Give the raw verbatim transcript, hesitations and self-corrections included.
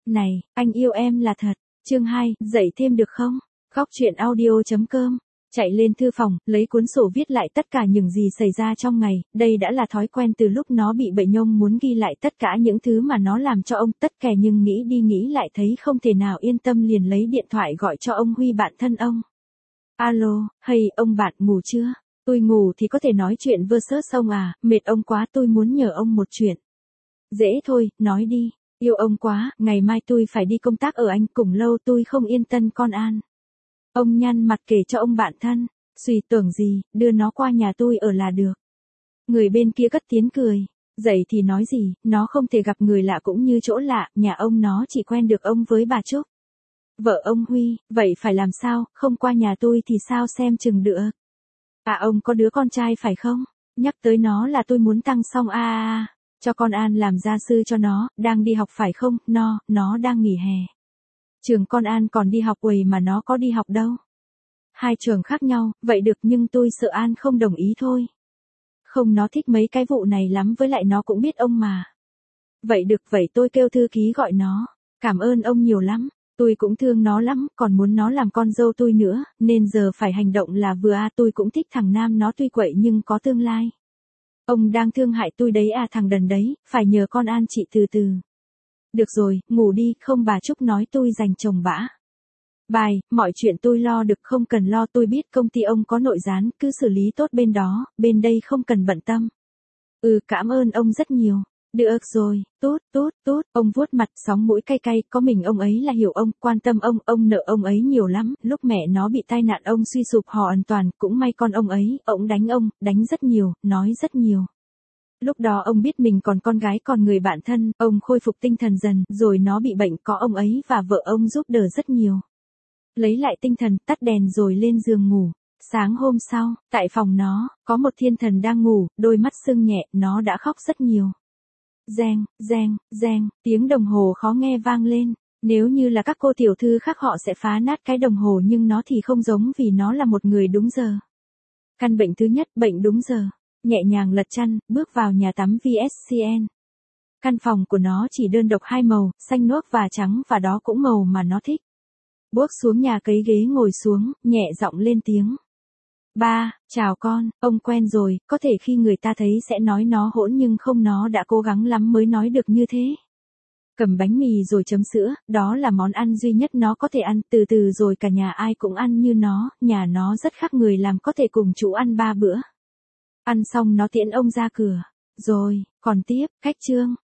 Này, anh yêu em là thật. Chương hai, dậy thêm được không? Khóc chuyện audio.com. Chạy lên thư phòng, lấy cuốn sổ viết lại tất cả những gì xảy ra trong ngày, đây đã là thói quen từ lúc nó bị bệnh nhông, muốn ghi lại tất cả những thứ mà nó làm cho ông, tất kẻ nhưng nghĩ đi nghĩ lại thấy không thể nào yên tâm, liền lấy điện thoại gọi cho ông Huy, bạn thân ông. Alo, hey, ông bạn ngủ chưa? Tôi ngủ thì có thể nói chuyện versus ông à, mệt ông quá, tôi muốn nhờ ông một chuyện. Dễ thôi, nói đi, yêu ông quá, ngày mai tôi phải đi công tác ở Anh, cùng lâu tôi không yên Tân Con An. Ông nhăn mặt kể cho ông bạn thân, suy tưởng gì, đưa nó qua nhà tôi ở là được. Người bên kia cất tiếng cười, dậy thì nói gì, nó không thể gặp người lạ cũng như chỗ lạ, nhà ông nó chỉ quen được ông với bà Trúc. Vợ ông Huy, vậy phải làm sao, không qua nhà tôi thì sao xem chừng được. À ông có đứa con trai phải không? Nhắc tới nó là tôi muốn tăng xong a a a, cho con An làm gia sư cho nó, đang đi học phải không, no, nó đang nghỉ hè. Trường con An còn đi học uầy mà nó có đi học đâu. Hai trường khác nhau, vậy được nhưng tôi sợ An không đồng ý thôi. Không, nó thích mấy cái vụ này lắm, với lại nó cũng biết ông mà. Vậy được, vậy tôi kêu thư ký gọi nó. Cảm ơn ông nhiều lắm, tôi cũng thương nó lắm, còn muốn nó làm con dâu tôi nữa, nên giờ phải hành động là vừa à, tôi cũng thích thằng Nam nó tuy quậy nhưng có tương lai. Ông đang thương hại tôi đấy à, thằng đần đấy, phải nhờ con An chị từ từ. Được rồi, ngủ đi, không bà Trúc nói tôi dành chồng bã. Bài, mọi chuyện tôi lo được, không cần lo, tôi biết công ty ông có nội gián, cứ xử lý tốt bên đó, bên đây không cần bận tâm. Ừ, cảm ơn ông rất nhiều. Được rồi, tốt, tốt, tốt, ông vuốt mặt, sóng mũi cay cay, có mình ông ấy là hiểu ông, quan tâm ông, ông nợ ông ấy nhiều lắm, lúc mẹ nó bị tai nạn ông suy sụp họ hoàn toàn, cũng may con ông ấy, ông đánh ông, đánh rất nhiều, nói rất nhiều. Lúc đó ông biết mình còn con gái còn người bạn thân, ông khôi phục tinh thần dần, rồi nó bị bệnh, có ông ấy và vợ ông giúp đỡ rất nhiều. Lấy lại tinh thần, tắt đèn rồi lên giường ngủ. Sáng hôm sau, tại phòng nó, có một thiên thần đang ngủ, đôi mắt sưng nhẹ, nó đã khóc rất nhiều. Reng, reng, reng, tiếng đồng hồ khó nghe vang lên. Nếu như là các cô tiểu thư khác họ sẽ phá nát cái đồng hồ, nhưng nó thì không giống, vì nó là một người đúng giờ. Căn bệnh thứ nhất, bệnh đúng giờ. Nhẹ nhàng lật chăn, bước vào nhà tắm vê ét xê en. Căn phòng của nó chỉ đơn độc hai màu, xanh nước và trắng, và đó cũng màu mà nó thích. Bước xuống nhà cấy ghế ngồi xuống, nhẹ giọng lên tiếng. Ba, chào con, ông quen rồi, có thể khi người ta thấy sẽ nói nó hỗn nhưng không, nó đã cố gắng lắm mới nói được như thế. Cầm bánh mì rồi chấm sữa, đó là món ăn duy nhất nó có thể ăn, từ từ rồi cả nhà ai cũng ăn như nó, nhà nó rất khác người làm có thể cùng chủ ăn ba bữa. Ăn xong nó tiễn ông ra cửa. Rồi, còn tiếp, khách trương,